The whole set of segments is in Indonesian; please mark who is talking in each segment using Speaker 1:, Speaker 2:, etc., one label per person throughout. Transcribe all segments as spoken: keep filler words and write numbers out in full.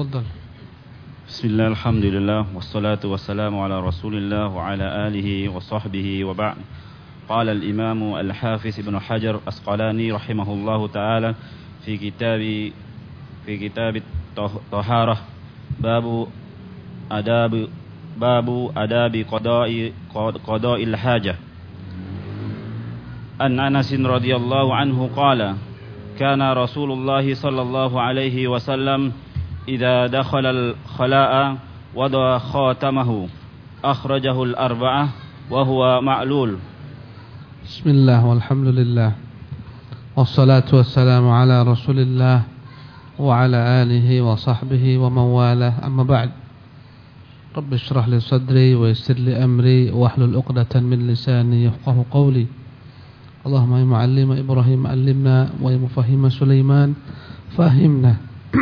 Speaker 1: تفضل.
Speaker 2: بسم الله الحمد لله والصلاة والسلام على رسول الله وعلى آله وصحبه وبعد. قال الإمام الحافظ ابن حجر العسقلاني رحمه الله تعالى في كتاب في كتاب الطهارة باب آداب باب آداب قضاء قضاء الحاجة. عن أنس رضي الله عنه قال كان رسول الله صلى الله عليه وسلم إذا دخل الخلاء وضع خاتمه أخرجه الأربعة وهو معلول.
Speaker 1: بسم الله والحمد لله والصلاة والسلام على رسول الله وعلى آله وصحبه ومن والاه. أما بعد، رب اشرح لي صدري ويسر لي أمري واحلل عقدة من لساني يفقه قولي. اللهم يا معلم إبراهيم علمنا ويا مفهم سليمان فهمنا.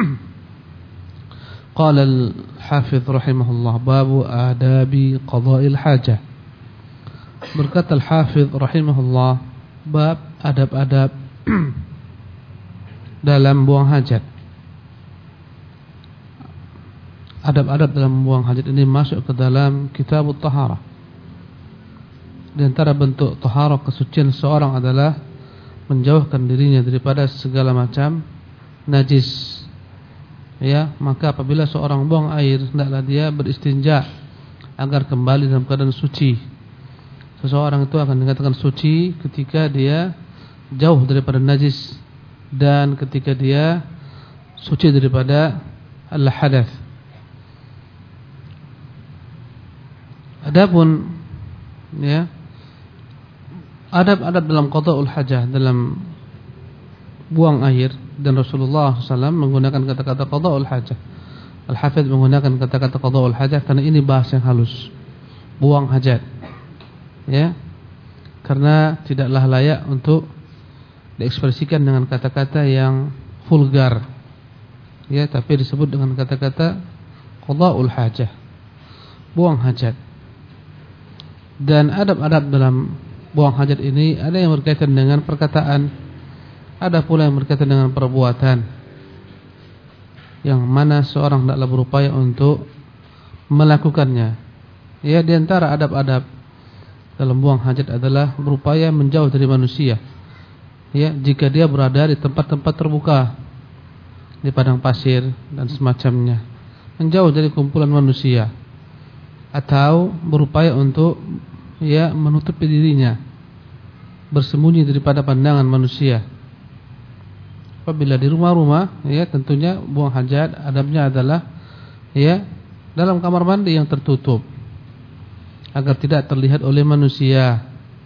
Speaker 1: قال الحافظ رحمه الله باب آداب قضاء الحاجة. Berkata Al-Hafidh rahimahullah, bab adab-adab dalam buang hajat. Adab-adab dalam buang hajat ini masuk ke dalam kitab Taharah. Di antara bentuk taharah, kesucian seorang adalah menjauhkan dirinya daripada segala macam najis. Ya, maka apabila seorang buang air, hendaklah dia beristinja agar kembali dalam keadaan suci. Seseorang itu akan dikatakan suci ketika dia jauh daripada najis dan ketika dia suci daripada al-hadath. Adapun ya, adab-adab dalam qada'ul hajah, dalam buang air, dan Rasulullah shallallahu alaihi wasallam menggunakan kata-kata qada'ul hajah. Al-Hafidh menggunakan kata-kata qada'ul hajah karena ini bahasa yang halus, buang hajat. Ya, karena tidaklah layak untuk diekspresikan dengan kata-kata yang vulgar. Ya, tapi disebut dengan kata-kata qada'ul hajah, buang hajat. Dan adab-adab dalam buang hajat ini ada yang berkaitan dengan perkataan, ada pula yang berkaitan dengan perbuatan, yang mana seorang hendaklah berupaya untuk melakukannya. Ya, di antara adab-adab dalam buang hajat adalah berupaya menjauh dari manusia. Ya, jika dia berada di tempat-tempat terbuka, di padang pasir dan semacamnya, menjauh dari kumpulan manusia, atau berupaya untuk ya menutupi dirinya, bersembunyi daripada pandangan manusia. Apabila di rumah-rumah, ya tentunya buang hajat adabnya adalah ya dalam kamar mandi yang tertutup, agar tidak terlihat oleh manusia,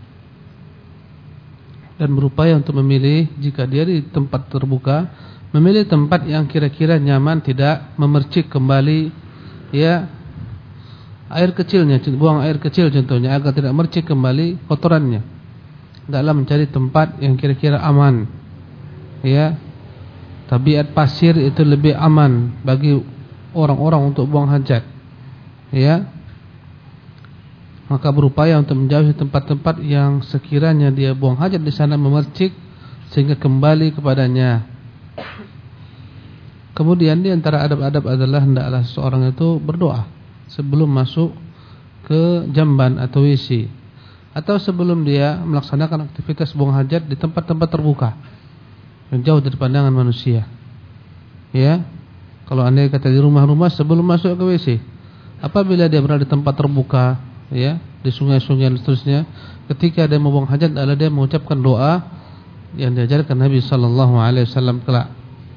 Speaker 1: dan berupaya untuk memilih, jika dia di tempat terbuka, memilih tempat yang kira-kira nyaman, tidak memercik kembali ya air kecilnya, buang air kecil contohnya, agar tidak mercik kembali kotorannya. Hendaklah mencari tempat yang kira-kira aman. Ya, tabiat pasir itu lebih aman bagi orang-orang untuk buang hajat. Ya, maka berupaya untuk menjauhi tempat-tempat yang sekiranya dia buang hajat di sana memercik sehingga kembali kepadanya. Kemudian di antara adab-adab adalah hendaklah seorang itu berdoa sebelum masuk ke jamban atau W C, atau sebelum dia melaksanakan aktivitas buang hajat di tempat-tempat terbuka yang jauh dari pandangan manusia. Ya, kalau anda kata di rumah-rumah sebelum masuk ke W C, apabila dia berada di tempat terbuka, ya, di sungai-sungai dan seterusnya, ketika dia membuang hajat adalah dia mengucapkan doa yang diajarkan Nabi sallallahu alaihi wasallam kelak.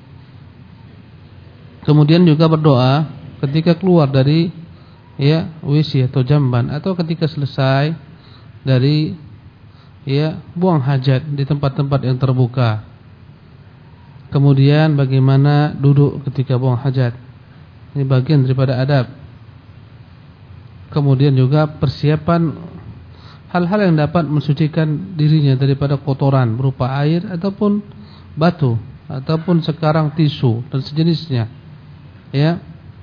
Speaker 1: Kemudian juga berdoa ketika keluar dari ya W C atau jamban, atau ketika selesai dari ya buang hajat di tempat-tempat yang terbuka. Kemudian bagaimana duduk ketika buang hajat, ini bagian daripada adab. Kemudian juga persiapan hal-hal yang dapat mensucikan dirinya daripada kotoran berupa air ataupun batu ataupun sekarang tisu dan sejenisnya. Ya,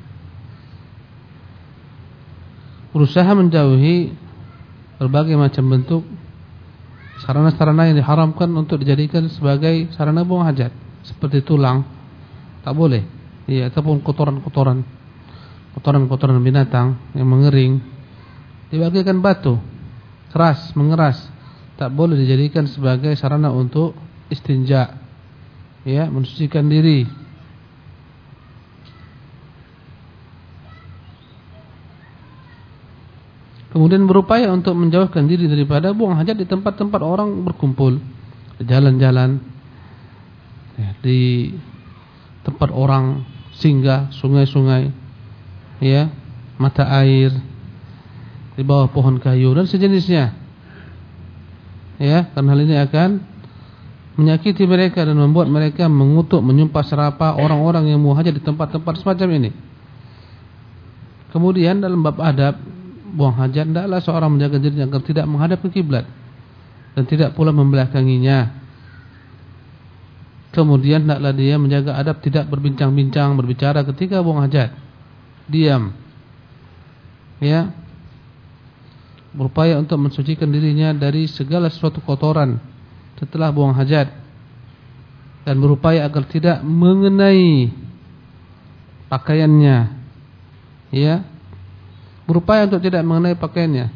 Speaker 1: berusaha menjauhi berbagai macam bentuk sarana-sarana yang diharamkan untuk dijadikan sebagai sarana buang hajat, seperti tulang, tak boleh. ya, ataupun kotoran-kotoran, kotoran-kotoran binatang yang mengering, dibagikan batu keras, mengeras, tak boleh dijadikan sebagai sarana untuk istinja, ya, mensucikan diri. Kemudian berupaya untuk menjauhkan diri daripada buang hajat di tempat-tempat orang berkumpul, di jalan-jalan, ya, di tempat orang singgah, sungai-sungai, ya, mata air, di bawah pohon kayu dan sejenisnya, ya, karena hal ini akan menyakiti mereka dan membuat mereka mengutuk, menyumpah serapah orang-orang yang buang hajat di tempat-tempat semacam ini. Kemudian dalam bab adab buang hajat, hendaklah seorang menjaga dirinya agar tidak menghadap ke kiblat dan tidak pula membelakanginya. Kemudian hendaklah dia menjaga adab tidak berbincang-bincang, berbicara ketika buang hajat. Diam, ya, berupaya untuk mensucikan dirinya dari segala sesuatu kotoran setelah buang hajat, dan berupaya agar tidak mengenai pakaiannya, ya, berupaya untuk tidak mengenai pakaiannya.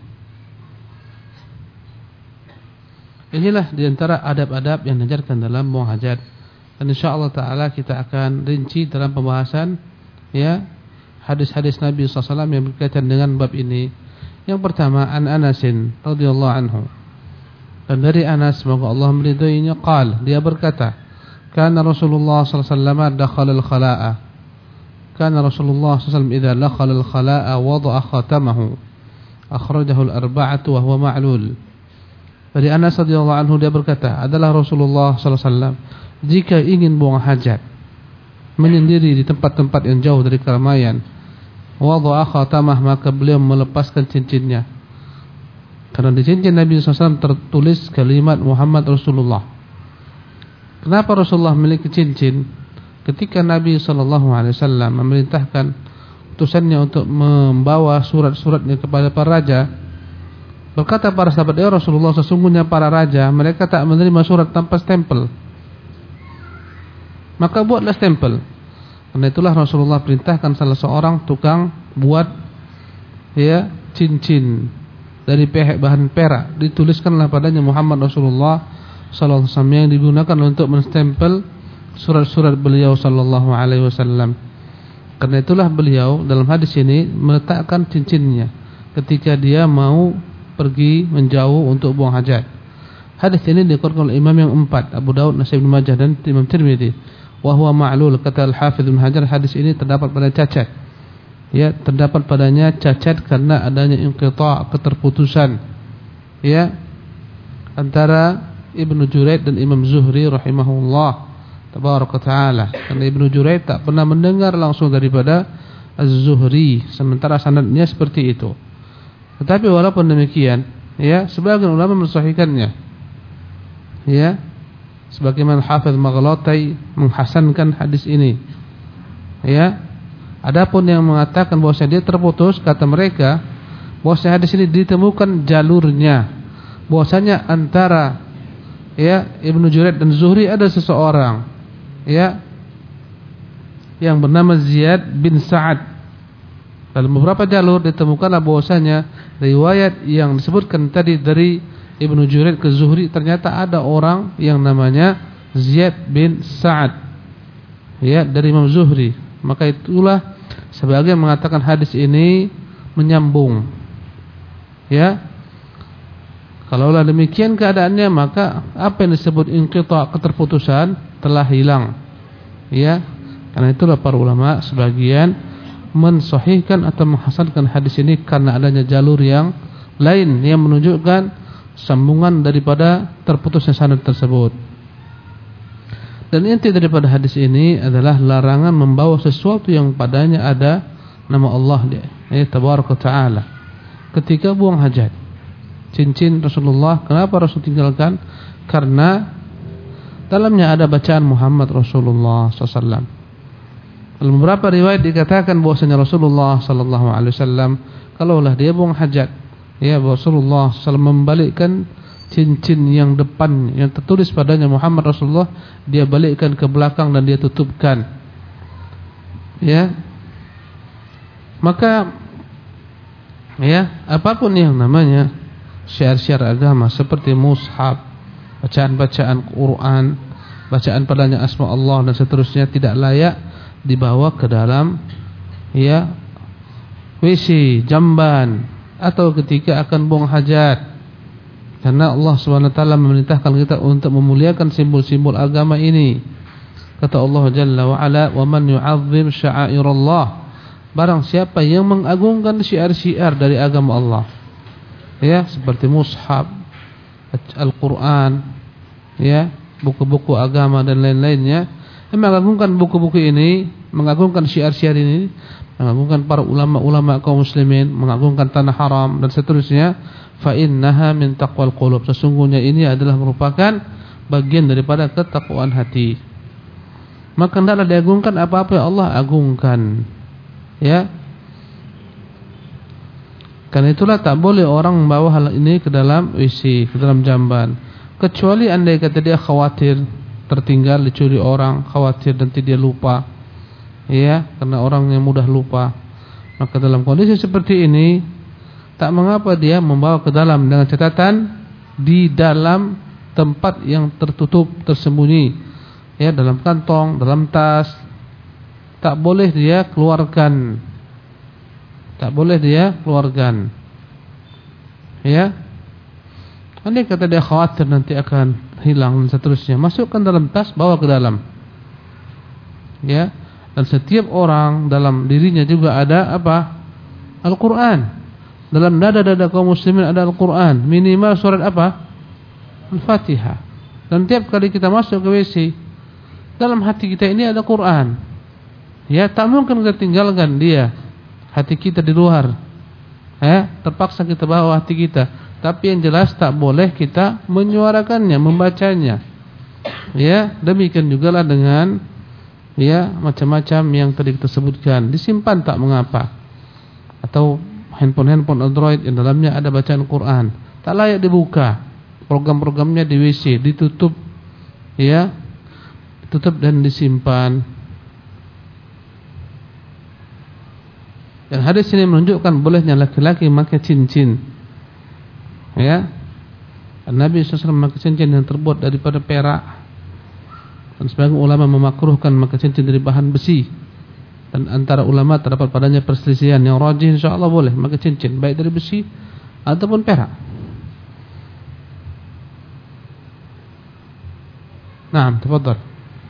Speaker 1: Inilah diantara adab-adab yang diajarkan dalam buang hajat, dan insyaallah taala kita akan rinci dalam pembahasan, ya, hadis-hadis Nabi sallallahu alaihi wasallam yang berkaitan dengan bab ini. Yang pertama, an Anasin radhiyallahu anhu, dan dari Anas semoga Allah meridhoinya, qala, dia berkata, kana Rasulullah sallallahu alaihi wasallam dakhala al-khala'a, kana Rasulullah sallallahu alaihi wasallam idza dakhala al-khala'a wada'a khatamahu, akhrajahu al-arba'atu wa huwa ma'lul. Dari Anas radhiyallahu anhu dia berkata, adalah Rasulullah sallallahu alaihi wasallam jika ingin buang hajat, menyendiri di tempat-tempat yang jauh dari keramaian, wada'a khatamah, maka beliau melepaskan cincinnya. Karena di cincin Nabi sallallahu alaihi wasallam tertulis kalimat Muhammad Rasulullah. Kenapa Rasulullah memiliki cincin? Ketika Nabi sallallahu alaihi wasallam memerintahkan utusannya untuk membawa surat-suratnya kepada para raja, berkata para sahabat, ya Rasulullah, sesungguhnya para raja mereka tak menerima surat tanpa stempel, maka buatlah stempel. Karena itulah Rasulullah perintahkan salah seorang tukang buat, ya, cincin dari bahan perak, dituliskanlah padanya Muhammad Rasulullah sallallahu alaihi wasallam, yang digunakan untuk menstempel surat-surat beliau sallallahu alaihi wasallam. Karena itulah beliau dalam hadis ini meletakkan cincinnya ketika dia mau pergi menjauh untuk buang hajat. Hadis ini dikeluarkan oleh imam yang empat, Abu Daud, Nasai, Ibnu Majah dan Imam Tirmidzi. Wa huwa ma'lul, kata Al-Hafidz Ibnu Hajar, hadis ini terdapat pada cacat. Ya, terdapat padanya cacat karena adanya inqita', keterputusan, ya, antara Ibnu Juraid dan Imam Zuhri rahimahullah tabaraka taala. Karena Ibnu Juraid tak pernah mendengar langsung daripada Az-Zuhri, sementara sanadnya seperti itu. Tetapi walaupun demikian, ya, sebagian ulama mensahihkannya, ya, sebagaimana Hafidz Maghlati menghasankan hadis ini, ya. Adapun yang mengatakan bahwasanya dia terputus, kata mereka bahwasanya hadis ini ditemukan jalurnya, bahwasanya antara, ya, Ibnu Juraid dan Zuhri ada seseorang, ya, yang bernama Ziyad bin Sa'ad. Dalam beberapa jalur ditemukanlah bahwasanya riwayat yang disebutkan tadi dari Ibnu Juraid ke Zuhri, ternyata ada orang yang namanya Ziyad bin Sa'ad, ya, dari Imam Zuhri. Maka itulah sebagian mengatakan hadis ini menyambung, ya. Kalaulah demikian keadaannya, maka apa yang disebut inqita', keterputusan, telah hilang, ya. Karena itulah para ulama sebagian mensahihkan atau menghasankan hadis ini karena adanya jalur yang lain yang menunjukkan sambungan daripada terputusnya sanad tersebut. Dan inti daripada hadis ini adalah larangan membawa sesuatu yang padanya ada nama Allah, ya, tabaraka taala, ketika buang hajat. Cincin Rasulullah, kenapa Rasul tinggalkan? Karena dalamnya ada bacaan Muhammad Rasulullah sallallahu alaihi wasallam. Dalam beberapa riwayat dikatakan bahwasanya Rasulullah sallallahu alaihi wasallam kalaulah dia buang hajat, ya, Rasulullah sallallahu alaihi wasallam membalikkan cincin yang depan yang tertulis padanya Muhammad Rasulullah, dia balikkan ke belakang dan dia tutupkan. Ya. Maka ya, apapun yang namanya syiar-syiar agama seperti mushaf, bacaan-bacaan Quran, bacaan padanya asma Allah dan seterusnya tidak layak dibawa ke dalam ya W C, jamban atau ketika akan buang hajat. Karena Allah Subhanahu wa taala memerintahkan kita untuk memuliakan simbol-simbol agama ini. Kata Allah Jalla wa Ala, "Wa man yu'azzim sya'airallah." Barang siapa yang mengagungkan syiar-syiar dari agama Allah. Ya, seperti mushaf, Al-Qur'an, ya, buku-buku agama dan lain-lainnya. Yang mengagungkan buku-buku ini, mengagungkan syiar-syiar ini, mengagungkan para ulama-ulama kaum muslimin, mengagungkan tanah haram dan seterusnya, fa innaha min taqwal qulub. Sesungguhnya ini adalah merupakan bagian daripada ketakwaan hati. Maka hendaklah diagungkan apa-apa yang Allah agungkan. Ya. Karena itulah tak boleh orang membawa hal ini ke dalam W C, ke dalam jamban. Kecuali andai kata dia khawatir tertinggal, dicuri orang, khawatir nanti dia lupa. Ya, karena orang yang mudah lupa. Maka dalam kondisi seperti ini, tak mengapa dia membawa ke dalam dengan catatan di dalam tempat yang tertutup, tersembunyi. Ya, dalam kantong, dalam tas. Tak boleh dia keluarkan. Tak boleh dia keluarkan. Ya. Andai kata dia khawatir nanti akan hilang dan seterusnya, masukkan dalam tas, bawa ke dalam. Ya. Dan setiap orang dalam dirinya juga ada apa? Al-Quran. Dalam dada-dada kaum muslimin ada Al-Quran. Minimal surat apa? Al-Fatihah. Dan tiap kali kita masuk ke W C, dalam hati kita ini ada Quran. Ya, tak mungkin kita tinggalkan dia. Hati kita di luar. Ya, terpaksa kita bawa hati kita. Tapi yang jelas tak boleh kita menyuarakannya, membacanya. Ya, demikian jugalah dengan ya macam-macam yang tadi kita sebutkan. Disimpan tak mengapa. Atau handphone-handphone Android yang dalamnya ada bacaan Quran, tak layak dibuka. Program-programnya di W C ditutup. Ya, ditutup dan disimpan. Dan hadis ini menunjukkan bolehnya laki-laki memakai cincin. Ya. Nabi shallallahu alaihi wasallam memakai cincin yang terbuat daripada perak. Dan sebagian ulama memakruhkan memakai cincin dari bahan besi. Dan antara ulama terdapat padanya perselisihan. Yang rajih insyaallah boleh memakai cincin baik dari besi ataupun perak. Naam, tafadhal.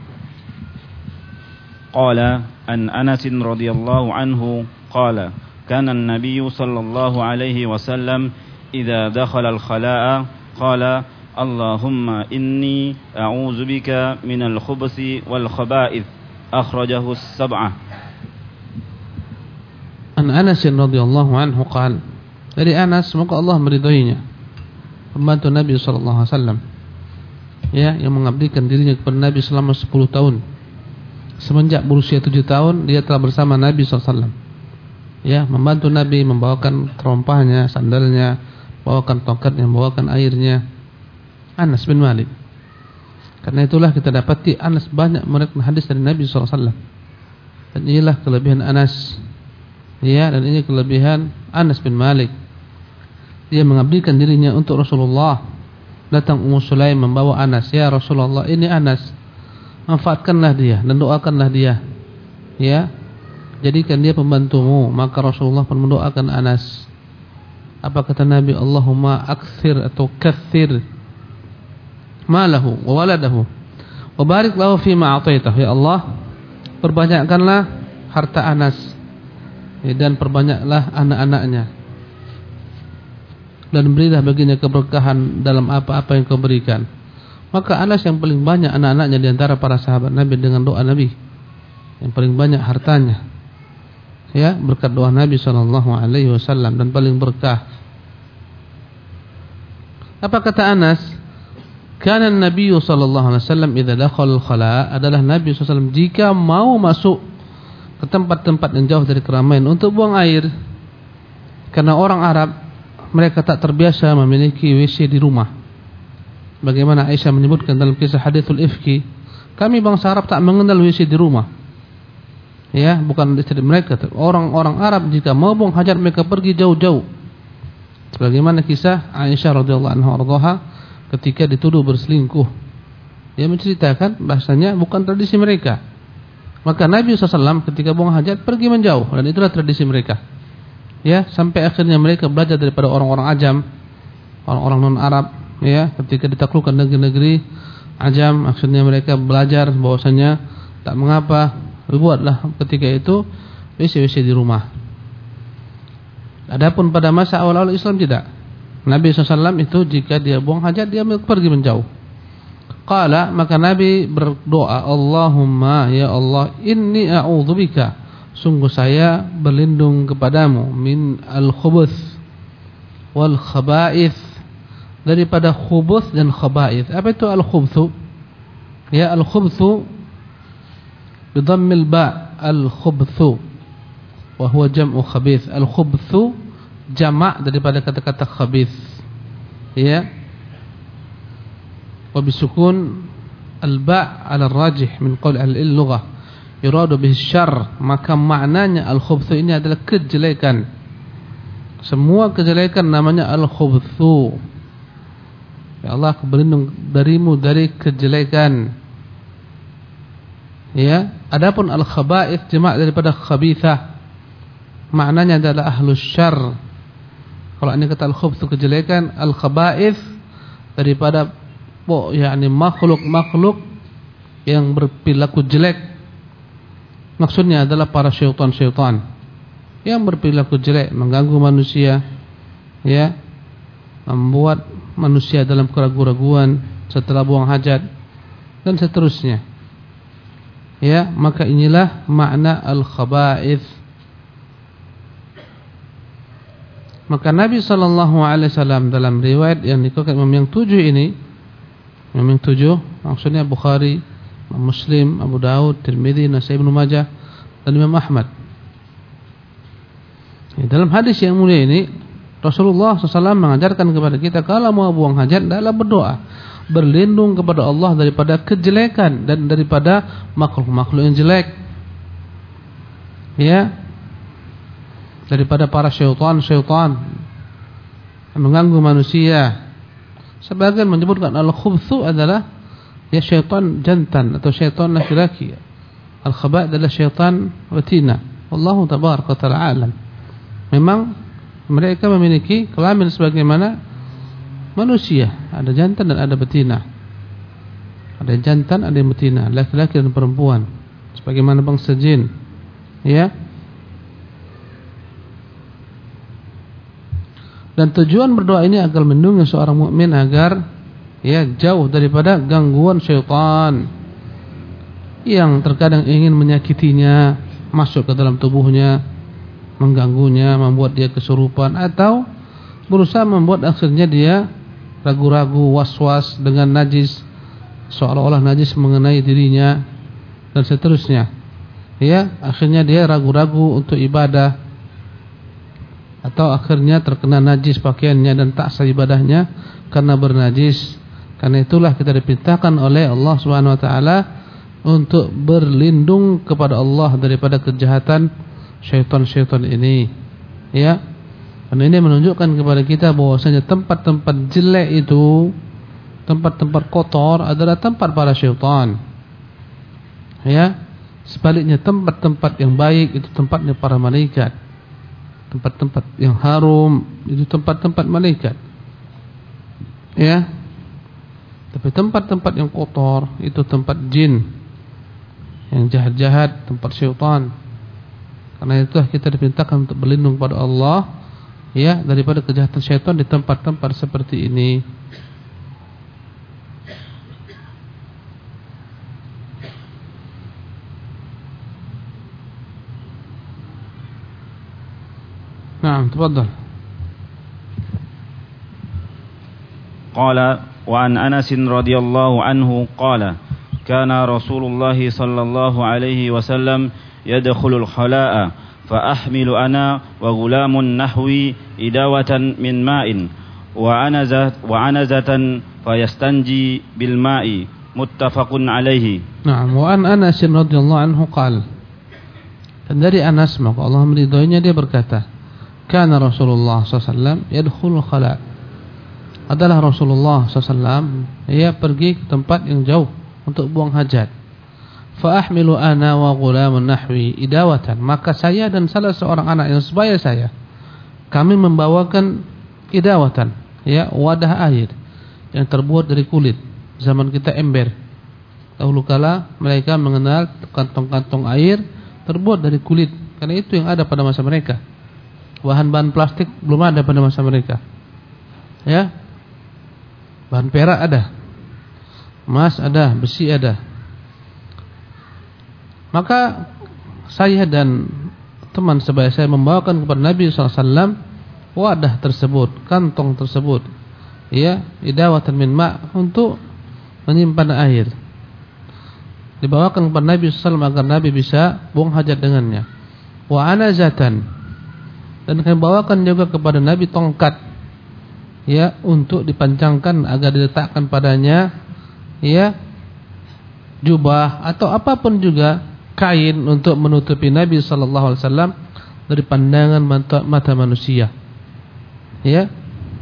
Speaker 2: Qala an Anas radhiyallahu anhu قال كان النبي صلى الله عليه وسلم إذا دخل الخلاء قال اللهم إني أعوذ بك من الخبث والخبائث أخرجه السبعة.
Speaker 1: An Anas radhiyallahu anhu قال, dari Anas semoga Allah meridhoinya, pembantu Nabi sallallahu alaihi wasallam, ya, yang mengabdikan dirinya kepada Nabi selama sepuluh tahun. Semenjak berusia tujuh tahun dia telah bersama Nabi sallallahu alaihi wasallam. Ya, membantu Nabi, membawakan terompahnya, sandalnya, bawakan tongkatnya, membawakan airnya. Anas bin Malik. Karena itulah kita dapati Anas banyak meriwayatkan hadis dari Nabi sallallahu alaihi wasallam. Dan inilah kelebihan Anas. Ya, dan ini kelebihan Anas bin Malik. Dia mengabdikan dirinya untuk Rasulullah. Datang Ummu Sulaim membawa Anas, "Ya Rasulullah, ini Anas. Manfaatkanlah dia dan doakanlah dia." Ya. Jadikan dia pembantumu. Maka Rasulullah pun mendoakan Anas. Apa kata Nabi? Allahumma akthir atau kathir malahu wa waladahu wa barik lahu fima a'taitah. Ya Allah, perbanyakkanlah harta Anas, ya, dan perbanyaklah anak-anaknya, dan berilah baginya keberkahan dalam apa-apa yang kau berikan. Maka Anas yang paling banyak anak-anaknya di antara para sahabat Nabi dengan doa Nabi. Yang paling banyak hartanya, ya, berkat doa Nabi sallallahu alaihi wasallam, dan paling berkah. Apa kata Anas? Kana Nabi sallallahu alaihi wasallam idza dakhala al-khala, adalah Nabi sallallahu alaihi wasallam jika mau masuk ke tempat-tempat yang jauh dari keramaian untuk buang air. Karena orang Arab mereka tak terbiasa memiliki W C di rumah. Bagaimana Aisyah menyebutkan dalam kisah hadithul ifki, kami bangsa Arab tak mengenal W C di rumah. Ya, bukan istri mereka. Orang-orang Arab jika mau buang hajat mereka pergi jauh-jauh. Sebagaimana kisah Aisyah radhiyallahu anha ketika dituduh berselingkuh. Dia menceritakan bahasanya bukan tradisi mereka. Maka Nabi shallallahu alaihi wasallam ketika buang hajat pergi menjauh, dan itulah tradisi mereka. Ya, sampai akhirnya mereka belajar daripada orang-orang Ajam, orang-orang non-Arab. Ya, ketika ditaklukkan negeri-negeri Ajam, akhirnya mereka belajar bahwasanya tak mengapa buatlah ketika itu W C-W C di rumah. Adapun pada masa awal-awal Islam tidak. Nabi shallallahu alaihi wasallam itu jika dia buang hajat dia pergi menjauh. Qala, maka Nabi berdoa, Allahumma ya Allah, inni a'udzubika, sungguh saya berlindung kepadamu, min al-khubuth wal khaba'ith, daripada khubuth dan khaba'ith. Apa itu al-khubuthu? Ya, al-khubuthu bidhammil ba, al-khubuthu wa huwa jam'u khabith. Al-khubuthu jamak daripada kata-kata khabith. Ya, wa bisukun al-ba' ala rajih min qaul al-lughah yuradu bihi syarr, maka maknanya al-khubuthu ini adalah kejelekan. Semua kejelekan namanya al-khubuthu. Ya Allah, aku berlindung darimu dari kejelekan. Ya, adapun al-khaba'ith jamak daripada khabithah, maknanya adalah ahlus syarr. Kalau ini kata al-khubth kejelekan, al-khaba'ith daripada oh, yakni makhluk-makhluk yang berperilaku jelek. Maksudnya adalah para syaitan-syaitan yang berperilaku jelek, mengganggu manusia, ya, membuat manusia dalam keraguan-raguan setelah buang hajat dan seterusnya. Ya, maka inilah makna al-khaba'ith. Maka Nabi sallallahu alaihi wasallam dalam riwayat yang dikeluarkan Imam yang tujuh ini, Imam yang tujuh maksudnya Bukhari, Muslim, Abu Daud, Tirmidzi, Nasai, Ibnu Majah dan Imam Ahmad. Ya, dalam hadis yang mulia ini Rasulullah sallallahu alaihi wasallam mengajarkan kepada kita kalau mau buang hajat adalah berdoa, berlindung kepada Allah daripada kejelekan dan daripada makhluk-makhluk yang jelek. Ya, daripada para syaitan-syaitan yang mengganggu manusia. Sebagian menyebutkan al-khubthu adalah ya syaitan jantan atau syaitan laki-laki. Al-khaba' adalah syaitan betina. Wallahu tabaraka wa ta'ala alam. Memang mereka memiliki kelamin sebagaimana manusia, ada jantan dan ada betina. Ada jantan, ada yang betina, laki-laki dan perempuan, sebagaimana bangsa jin. Ya. Dan tujuan berdoa ini agar melindungi seorang mukmin agar ya jauh daripada gangguan syaitan yang terkadang ingin menyakitinya, masuk ke dalam tubuhnya, mengganggunya, membuat dia kesurupan, atau berusaha membuat akhirnya dia ragu-ragu, was-was dengan najis, seolah-olah najis mengenai dirinya dan seterusnya. Ya, akhirnya dia ragu-ragu untuk ibadah, atau akhirnya terkena najis pakaiannya dan tak sah ibadahnya karena bernajis. Karena itulah kita diperintahkan oleh Allah Subhanahu wa taala untuk berlindung kepada Allah daripada kejahatan syaitan-syaitan ini. Ya. Dan ini menunjukkan kepada kita bahwasanya tempat-tempat jelek itu, tempat-tempat kotor adalah tempat para syaitan. Ya. Sebaliknya tempat-tempat yang baik itu tempatnya para malaikat. Tempat-tempat yang harum itu tempat-tempat malaikat. Ya. Tapi tempat-tempat yang kotor itu tempat jin, yang jahat-jahat, tempat syaitan. Karena itulah kita diperintahkan untuk berlindung kepada Allah, ya, daripada kejahatan syaitan di tempat-tempat seperti ini. Naam, tafadhal.
Speaker 2: Qala wa an Anas radhiyallahu anhu qala kana Rasulullah sallallahu alaihi wasallam yadkhulul khala'a fa ahmilu ana wa gulamun nahwi idawatan min ma'in wa anazat wa anazatan fayastanji bil ma'i muttafaqun alaihi.
Speaker 1: Naam, wa an Anas radhiyallahu anhu qala, Dan dari Anas, maka Allah meridhoinya, dia berkata, kana Rasulullah sallallahu alaihi wasallam yadkhulul khala'. Adalah Rasulullah sallallahu alaihi wasallam, ia pergi ke tempat yang jauh untuk buang hajat. Fa ahmilu ana wa ghulamun nahwi idawatan. Maka saya dan salah seorang anak yang sebaya saya, kami membawakan idawatan, ya, wadah air yang terbuat dari kulit. Zaman kita ember. Dahulu kala mereka mengenal kantong-kantong air terbuat dari kulit, karena itu yang ada pada masa mereka. Bahan-bahan plastik belum ada pada masa mereka. Ya. Bahan perak ada, emas ada, besi ada. Maka saya dan teman sebaya saya membawakan kepada Nabi sallallahu alaihi wasallam wadah tersebut, kantong tersebut, ya, idawatan min ma', untuk menyimpan air. Dibawakan kepada Nabi sallallahu alaihi wasallam agar Nabi bisa buang hajat dengannya. Wa anazatan, dan kami bawakan juga kepada Nabi tongkat, ya, untuk dipancangkan agar diletakkan padanya, ya, jubah atau apapun juga, kain untuk menutupi Nabi sallallahu alaihi wasallam dari pandangan mata, mata manusia, ya.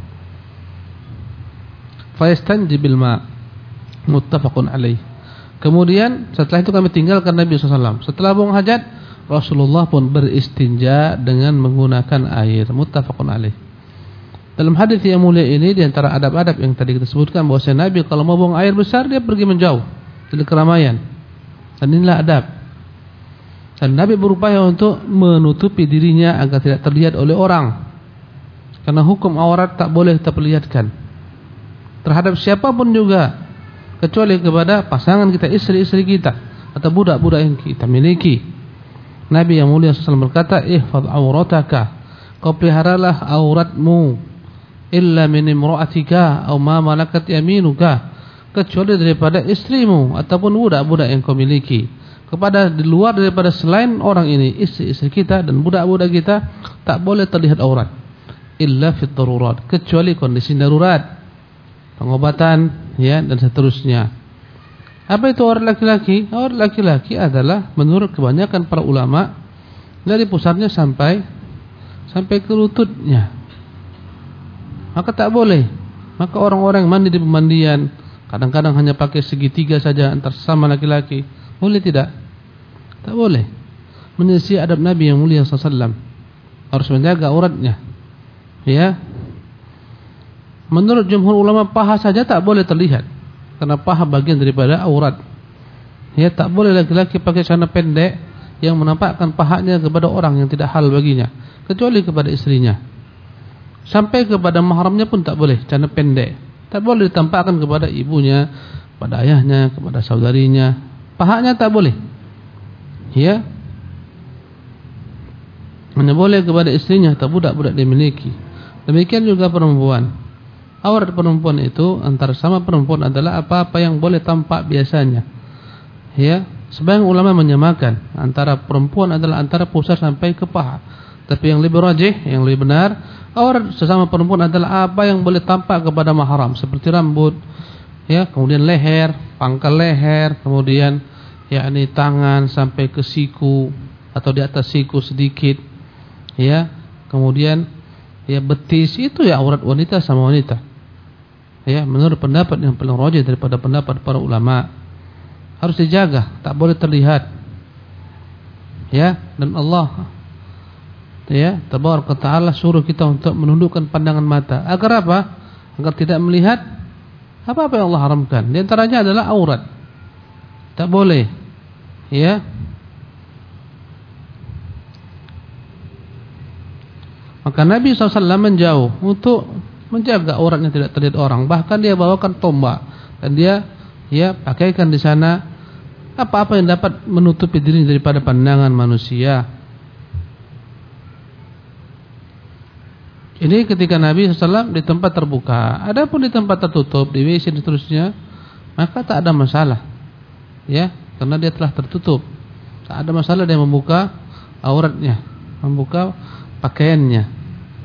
Speaker 1: Fa yastanji bil ma', muttafaqun alaih. Kemudian setelah itu kami tinggalkan Nabi sallallahu alaihi wasallam. Setelah buang hajat, Rasulullah pun beristinja dengan menggunakan air, muttafaqun alaih. Dalam hadis yang mulia ini, di antara adab-adab yang tadi kita sebutkan, bahwa Nabi kalau mau buang air besar, dia pergi menjauh dari keramaian. Dan inilah adab. Dan Nabi berupaya untuk menutupi dirinya agar tidak terlihat oleh orang. Karena hukum aurat tak boleh terperlihatkan terhadap siapapun juga, kecuali kepada pasangan kita, istri-istri kita, atau budak-budak yang kita miliki. Nabi yang mulia sallallahu alaihi wasallam berkata, ihfaz aurataka, kau peliharalah auratmu, illa min imra'atika aw ma malakat yaminuka, kecuali daripada istrimu ataupun budak-budak yang kau miliki. Kepada di luar daripada selain orang ini, istri-istri kita dan budak-budak kita, tak boleh terlihat aurat, illa fit darurat, kecuali kondisi darurat, pengobatan, ya, dan seterusnya. Apa itu aurat laki-laki? Aurat laki-laki adalah menurut kebanyakan para ulama dari pusarnya sampai sampai ke lututnya. Maka tak boleh. Maka orang-orang yang mandi di pemandian kadang-kadang hanya pakai segitiga saja antar sesama laki-laki. Boleh tidak? Tak boleh. Menyelisih adab Nabi yang mulia sallallahu alaihi wasallam. Harus menjaga auratnya, ya. Menurut jumhur ulama, paha saja tak boleh terlihat, karena paha bagian daripada aurat. Ya, tak boleh laki-laki pakai celana pendek yang menampakkan pahanya kepada orang yang tidak halal baginya, kecuali kepada istrinya. Sampai kepada mahramnya pun tak boleh celana pendek. Tak boleh ditampakkan kepada ibunya, kepada ayahnya, kepada saudarinya. Pahanya tak boleh. Ya. Hanya boleh kepada istrinya atau budak-budak dia miliki. Demikian juga perempuan. Aurat perempuan itu antara sama perempuan adalah apa-apa yang boleh tampak biasanya. Ya, sebagian ulama menyamakan antara perempuan adalah antara pusar sampai ke paha. Tapi yang lebih rajih, yang lebih benar, aurat sesama perempuan adalah apa yang boleh tampak kepada mahram, seperti rambut, ya, kemudian leher, pangkal leher, kemudian yakni tangan sampai ke siku atau di atas siku sedikit, ya, kemudian ya betis, itu ya aurat wanita sama wanita. Ya, menurut pendapat yang paling rajih daripada pendapat para ulama, harus dijaga, tak boleh terlihat. Ya, dan Allah, ya, tabaraka taala suruh kita untuk menundukkan pandangan mata. Agar apa? Agar tidak melihat apa-apa yang Allah haramkan. Di antaranya adalah aurat. Tak boleh. Ya. Maka Nabi shallallahu alaihi wasallam menjauh untuk menjaga auratnya tidak terlihat orang. Bahkan dia bawakan tombak dan dia ya pakaikan di sana apa-apa yang dapat menutupi diri daripada pandangan manusia. Ini ketika Nabi shallallahu alaihi wasallam di tempat terbuka. Adapun di tempat tertutup, di W C dan seterusnya, maka tak ada masalah. Ya, karena dia telah tertutup. Tak ada masalah dia membuka auratnya, membuka pakaiannya.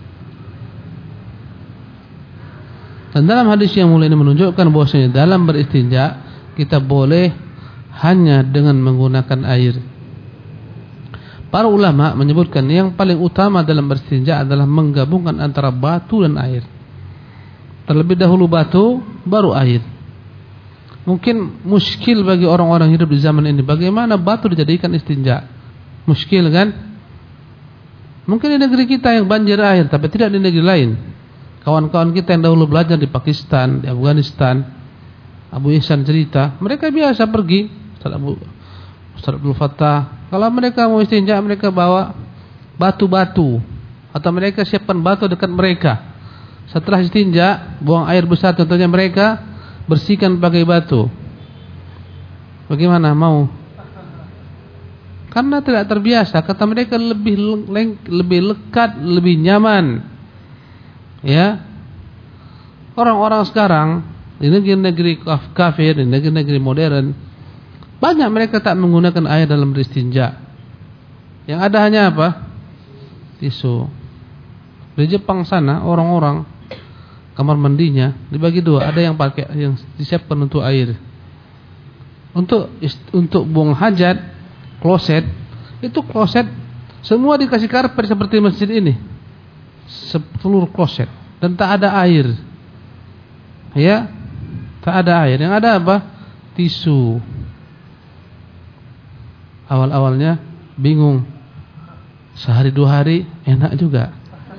Speaker 1: Dan dalam hadis yang mulia ini menunjukkan bahwasanya dalam beristinja kita boleh hanya dengan menggunakan air. Para ulama menyebutkan yang paling utama dalam beristinja adalah menggabungkan antara batu dan air. Terlebih dahulu batu, baru air. Mungkin muskil bagi orang-orang hidup di zaman ini, bagaimana batu dijadikan istinja. Muskil kan? Mungkin di negeri kita yang banjir air, tapi tidak di negeri lain. Kawan-kawan kita yang dahulu belajar di Pakistan, di Afghanistan, Abu Ihsan cerita, mereka biasa pergi, Ustaz Abu Ustaz Abdul Fattah, kalau mereka mau istinja mereka bawa batu-batu atau mereka siapkan batu dekat mereka. Setelah istinja, buang air besar contohnya, mereka bersihkan pakai batu. Bagaimana mau? Karena tidak terbiasa, kata mereka lebih lebih lekat, lebih nyaman. Ya. Orang-orang sekarang di negeri-negeri kafir, di negeri-negeri modern, banyak mereka tak menggunakan air dalam beristinja. Yang ada hanya apa? Tisu. Di Jepang sana orang-orang kamar mandinya dibagi dua, ada yang pakai yang disiapkan untuk air. Untuk untuk buang hajat, kloset, itu kloset semua dikasih karpet seperti masjid ini. Seluruh kloset dan tak ada air. Ya, tak ada air. Yang ada apa? Tisu. Awal-awalnya bingung. Sehari dua hari enak juga.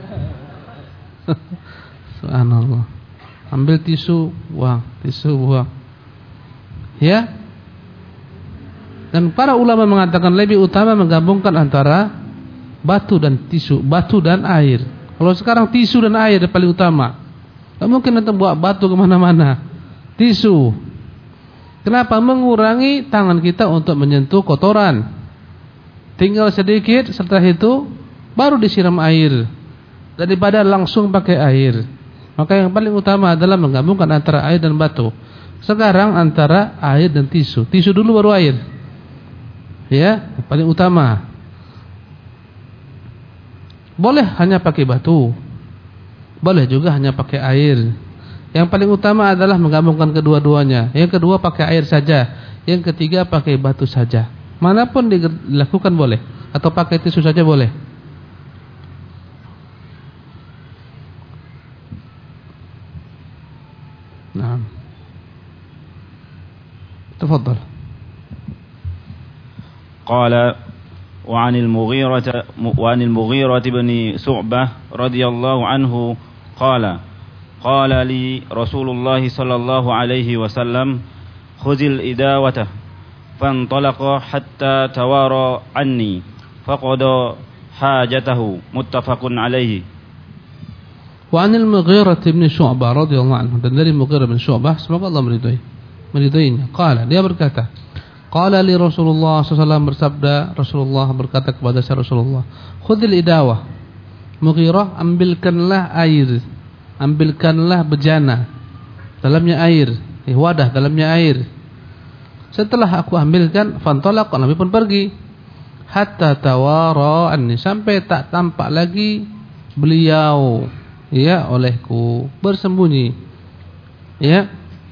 Speaker 1: Subhanallah. Ambil tisu, buang, tisu, buang. Ya. Dan para ulama mengatakan lebih utama menggabungkan antara batu dan tisu, batu dan air. Kalau sekarang tisu dan air yang paling utama. Tak mungkin nanti bawa batu kemana-mana. Tisu. Kenapa? Mengurangi tangan kita untuk menyentuh kotoran. Tinggal sedikit, setelah itu baru disiram air. Daripada langsung pakai air. Maka yang paling utama adalah menggabungkan antara air dan batu. Sekarang antara air dan tisu. Tisu dulu baru air. Ya, yang paling utama. Boleh hanya pakai batu. Boleh juga hanya pakai air. Yang paling utama adalah menggabungkan kedua-duanya. Yang kedua pakai air saja. Yang ketiga pakai batu saja. Manapun dilakukan boleh. Atau pakai tisu saja boleh. Nah, tafadhal.
Speaker 2: Qala wa 'anil Mughirah wa 'anil Mughirah bin Su'bah radhiyallahu anhu qala qala li Rasulullah sallallahu alaihi wasallam khudhil idawata fantalaqa hatta tawara anni faqada hajatahu muttafaqun alaihi.
Speaker 1: Wa 'anil Mughirah bin Syu'bah radhiyallahu anhu, dan dari Mughirah bin Syu'bah semoga Allah meridai meridainya. Qala, dia berkata, qala li Rasulullah sallallahu alaihi wasallam, bersabda Rasulullah berkata kepada saya Rasulullah, khudhil idawah. Mughirah, ambilkanlah air, ambilkanlah bejana, dalamnya air, eh, wadah dalamnya air. Setelah aku ambilkan, fantalaq, Nabi pun pergi. Hatta tawara anni, sampai tak tampak lagi beliau, ya, olehku, bersembunyi. Ya.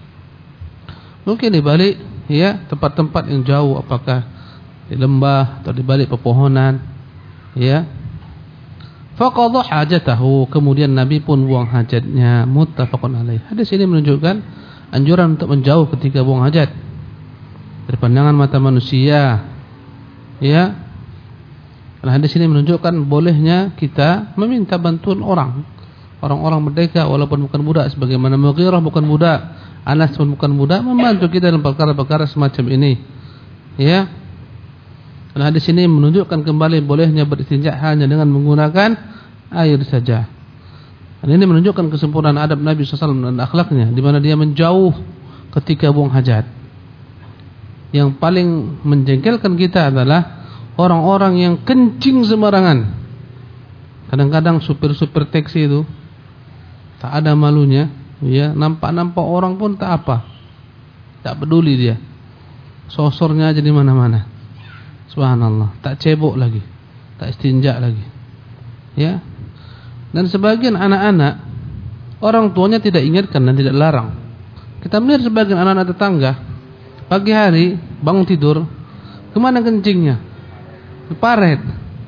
Speaker 1: Mungkin di balik, ya, tempat-tempat yang jauh, apakah di lembah atau di balik pepohonan. Ya. Faqadha hajatahu, kemudian Nabi pun buang hajatnya, muttafaqun alaih. Hadis ini menunjukkan anjuran untuk menjauh ketika buang hajat dari pandangan mata manusia. Ya. Nah, hadis ini menunjukkan bolehnya kita meminta bantuan orang. Orang-orang merdeka walaupun bukan budak, sebagaimana Mughirah bukan budak, Anas pun bukan budak, membantu kita dalam perkara-perkara semacam ini. Ya. Nah, hadis ini menunjukkan kembali bolehnya beristinja hanya dengan menggunakan air saja. Dan ini menunjukkan kesempurnaan adab Nabi sallallahu alaihi wasallam dan akhlaknya, di mana dia menjauh ketika buang hajat. Yang paling menjengkelkan kita adalah orang-orang yang kencing sembarangan. Kadang-kadang supir-supir taksi itu tak ada malunya, ya, nampak-nampak orang pun tak apa, tak peduli dia, sosornya aja di mana-mana. Subhanallah, tak cebok lagi, tak istinja lagi. Ya. Dan sebagian anak-anak, orang tuanya tidak ingatkan dan tidak larang. Kita melihat sebagian anak-anak tetangga, pagi hari bangun tidur, kemana kencingnya? Ke paret.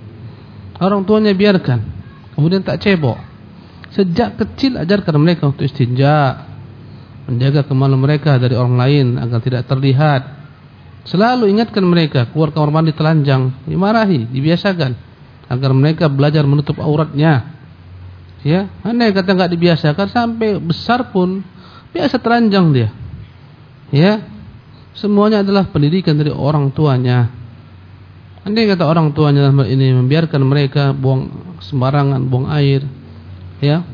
Speaker 1: Orang tuanya biarkan, kemudian tak cebok. Sejak kecil ajarkan mereka untuk istinja, menjaga kemaluan mereka dari orang lain agar tidak terlihat. Selalu ingatkan mereka keluar kamar mandi telanjang, dimarahi, dibiasakan agar mereka belajar menutup auratnya. Ya, andai kata enggak dibiasakan sampai besar pun biasa telanjang dia. Ya, semuanya adalah pendidikan dari orang tuanya. Andai kata orang tuanya ini membiarkan mereka buang sembarangan, buang air, ya,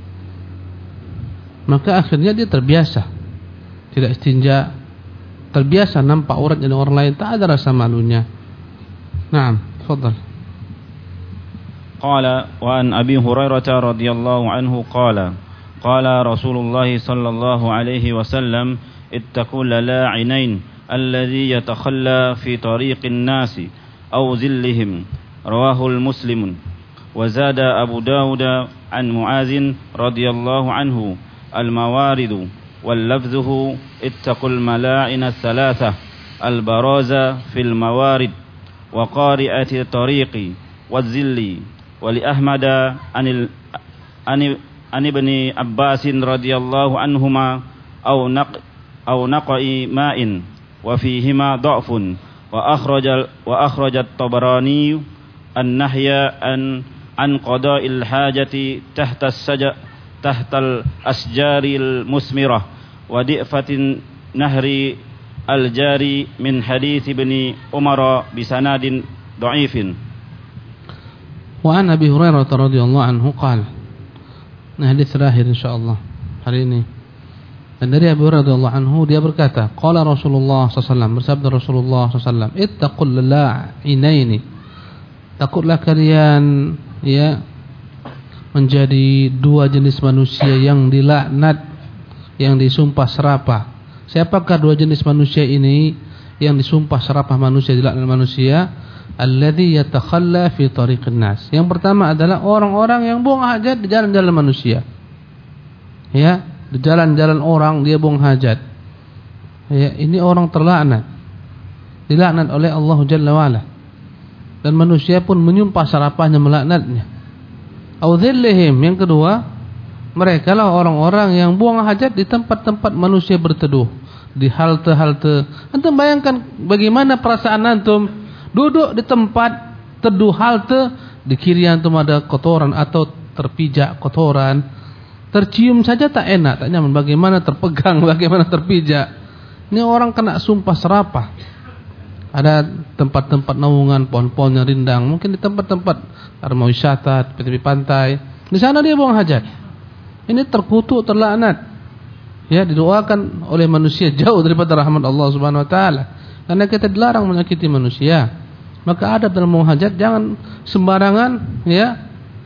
Speaker 1: maka akhirnya dia terbiasa tidak istinja, terbiasa nampak auratnya dengan orang lain, tak ada rasa malunya. Naam, tafadhal.
Speaker 2: Qala wa an Abi Hurairah radhiyallahu anhu qala qala Rasulullah sallallahu alaihi wasallam ittaqul la'inain alladhi yatakhalla fi tariqin nasi aw zillihim rawahul muslimun wa zada Abu Dawud an Mu'adz radhiyallahu anhu al-mawaridu واللفظه اتقوا الملاعن الثلاثة البرازة في الموارد وقارئة الطريق والذل ولأحمد عن عن ابن عباس رضي الله عنهما أو نق أو نقع ماء وفيهما ضعف وأخرج وأخرج الطبراني النهي عن عن قضاء الحاجة تحت السجع تحت الأشجار المثمرة ودئفة نهر الجاري من حديث ابن عمر بسند ضعيف.
Speaker 1: وعن أبي هريرة رضي الله عنه قال, nah hadis terakhir insyaallah hari ini. Dan dari Abu Hurairah radhiyallahu anhu dia berkata, qala Rasulullah sallallahu alaihi wasallam, bersabda Rasulullah sallallahu alaihi wasallam, ittaqul la'inaini, takutlah kalian ya menjadi dua jenis manusia yang dilaknat, yang disumpah serapah. Siapakah dua jenis manusia ini yang disumpah serapah manusia, dilaknat manusia? Alladzi yatakhalla fi tariqin nas. Yang pertama adalah orang-orang yang buang hajat di jalan-jalan manusia. Ya, di jalan-jalan orang dia buang hajat. Ya, ini orang terlaknat. Dilaknat oleh Allah Jalla wa Ala. Dan manusia pun menyumpah serapahnya melaknatnya. Audzillihim, yang kedua, mereka lah orang-orang yang buang hajat di tempat-tempat manusia berteduh, di halte-halte. Antum bayangkan bagaimana perasaan antum duduk di tempat teduh halte, di kiri antum ada kotoran atau terpijak kotoran, tercium saja tak enak, tak nyaman, bagaimana terpegang, bagaimana terpijak. Ini orang kena sumpah serapah. Ada tempat-tempat naungan, pohon-pohon yang rindang, mungkin di tempat-tempat rumah wisata, tepi pantai. Di sana dia buang hajat. Ini terkutuk, terlaknat. Ya, didoakan oleh manusia jauh daripada rahmat Allah Subhanahu wa taala. Karena kita dilarang menyakiti manusia. Maka adab dalam buang hajat jangan sembarangan, ya.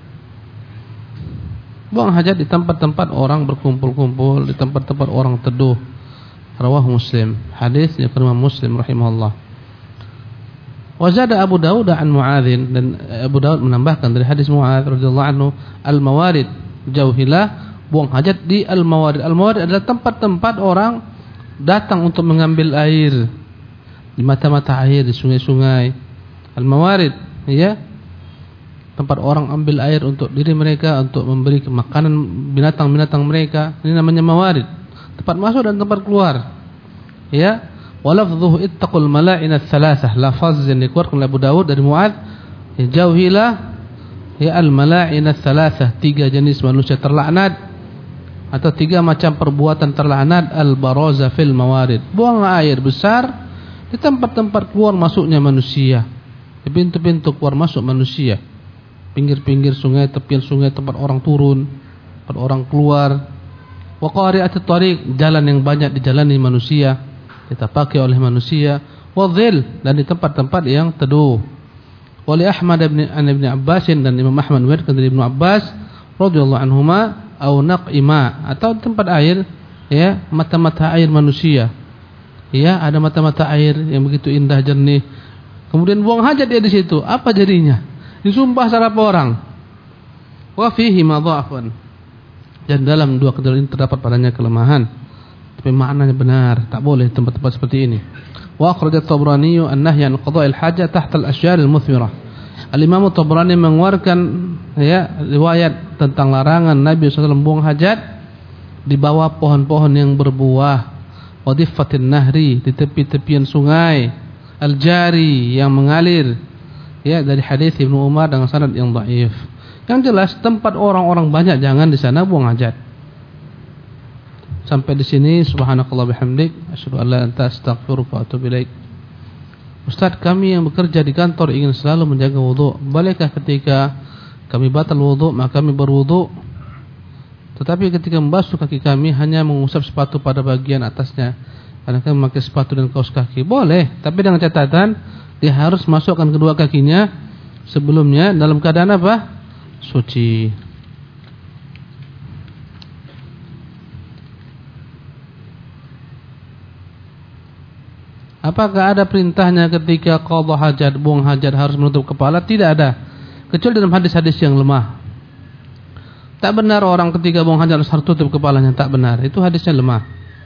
Speaker 1: Buang hajat di tempat-tempat orang berkumpul-kumpul, di tempat-tempat orang teduh. Rawahu Muslim. Hadis yang Imam Muslim rahimahullah. Wazada Abu Dawud an Mu'adz, dan Abu Dawud menambahkan dari hadis Mu'adz radhiyallahu anhu, al-mawarid, jauhilah buang hajat di al-mawarid. Al-mawarid adalah tempat-tempat orang datang untuk mengambil air, di mata-mata air, di sungai-sungai. Al-mawarid, ya, tempat orang ambil air untuk diri mereka, untuk memberi makanan binatang-binatang mereka. Ini namanya mawarid, tempat masuk dan tempat keluar. Ya. Walafdhuhu ittaqul mala'inat thalathah, lafaz yang dikeluarkan oleh Abu Dawud dari Mu'adz, ya, jauhilah ya al-mala'inat thalathah, tiga jenis manusia terlaknat atau tiga macam perbuatan terlaknat. Al-baraza fil mawarid, buang air besar di tempat-tempat keluar masuknya manusia, di pintu-pintu keluar masuk manusia, pinggir-pinggir sungai, tepian sungai, tempat orang turun, tempat orang keluar. Wa qari'atut thariq, jalan yang banyak dijalani manusia, kita pakai oleh manusia. Wadhil, dan di tempat-tempat yang teduh. Wali Ahmad ibn an ibn Abbas, dan Imam Ahmad meriwayatkan dari Ibnu Abbas radhiyallahu anhuma, au naqima, atau tempat air, ya, mata-mata air manusia. Ya, ada mata-mata air yang begitu indah jernih. Kemudian buang hajat dia di situ, apa jadinya? Disumpah serapah orang. Wa fihi madhafun, dan dalam dua keterangan ini terdapat padanya kelemahan. Tapi maknanya benar, tak boleh tempat-tempat seperti ini. Wa akhrajat Tabrani an-nahy an qada'il hajah tahta al-ashjar al-muthmirah. Al-Imam Tabrani mengeluarkan ya riwayat tentang larangan Nabi sallallahu alaihi wasallam buang hajat di bawah pohon-pohon yang berbuah, wadifatin nahri, di tepi-tepian sungai, al-jari yang mengalir, ya, dari hadis Ibnu Umar dengan sanad yang dhaif. Yang jelas tempat orang-orang banyak jangan di sana buang hajat. Sampai di sini subhanakallah bihamdik asyhadu an la ilaha illa anta astaghfiruka wa atubu ilaik. Ustaz, kami yang bekerja di kantor ingin selalu menjaga wudu. Bolehkah ketika kami batal wudu maka kami berwudu, tetapi ketika membasuh kaki kami hanya mengusap sepatu pada bagian atasnya karena kami memakai sepatu dan kaos kaki? Boleh, tapi dengan catatan dia harus masukkan kedua kakinya sebelumnya dalam keadaan apa? Suci. Apakah ada perintahnya ketika qadha hajat, buang hajat harus menutup kepala? Tidak ada, kecuali dalam hadis-hadis yang lemah. Tak benar orang ketika buang hajat harus tutup kepalanya, tak benar. Itu hadisnya lemah.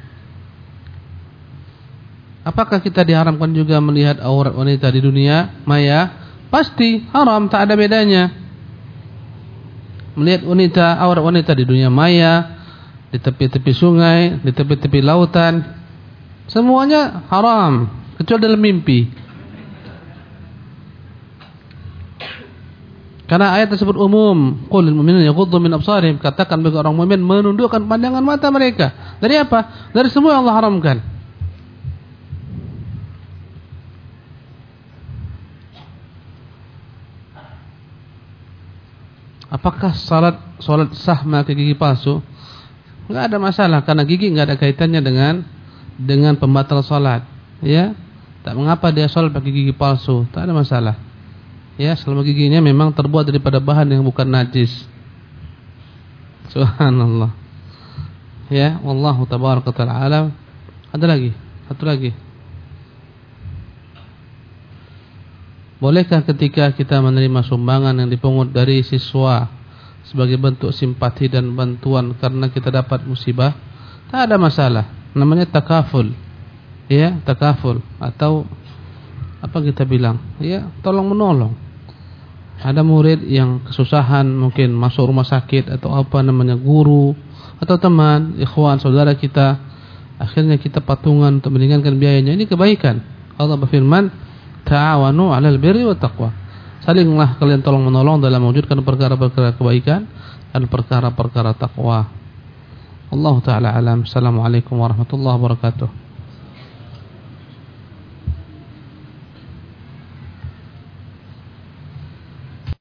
Speaker 1: Apakah kita diharamkan juga melihat aurat wanita di dunia maya? Pasti haram, tak ada bedanya. Melihat wanita, aurat wanita di dunia maya, di tepi-tepi sungai, di tepi-tepi lautan, semuanya haram, kecuali dalam mimpi. Karena ayat tersebut umum, qul lil mu'minina yaghuddu min absarihim, katakan bagi orang mukmin menundukkan pandangan mata mereka. Dari apa? Dari semua yang Allah haramkan. Apakah salat salat sah memakai gigi palsu? Enggak ada masalah, karena gigi enggak ada kaitannya dengan dengan pembatal salat, ya. Tak mengapa dia salat pakai gigi palsu, tak ada masalah. Ya, selama giginya memang terbuat daripada bahan yang bukan najis. Subhanallah. Ya, wallahu tabaraka ta'ala alam. Ada lagi? Satu lagi. Bolehkah ketika kita menerima sumbangan yang dipungut dari siswa sebagai bentuk simpati dan bantuan karena kita dapat musibah? Tak ada masalah. Namanya takaful. Ya, takaful atau apa kita bilang? Ya, tolong menolong. Ada murid yang kesusahan, mungkin masuk rumah sakit atau apa namanya, guru atau teman, ikhwan, saudara kita, akhirnya kita patungan untuk meringankan biayanya. Ini kebaikan. Allah berfirman, ta'awanu 'alal birri wat taqwa. Salinglah kalian tolong menolong dalam mewujudkan perkara-perkara kebaikan dan perkara-perkara takwa. Allah taala alam. Assalamualaikum warahmatullahi wabarakatuh.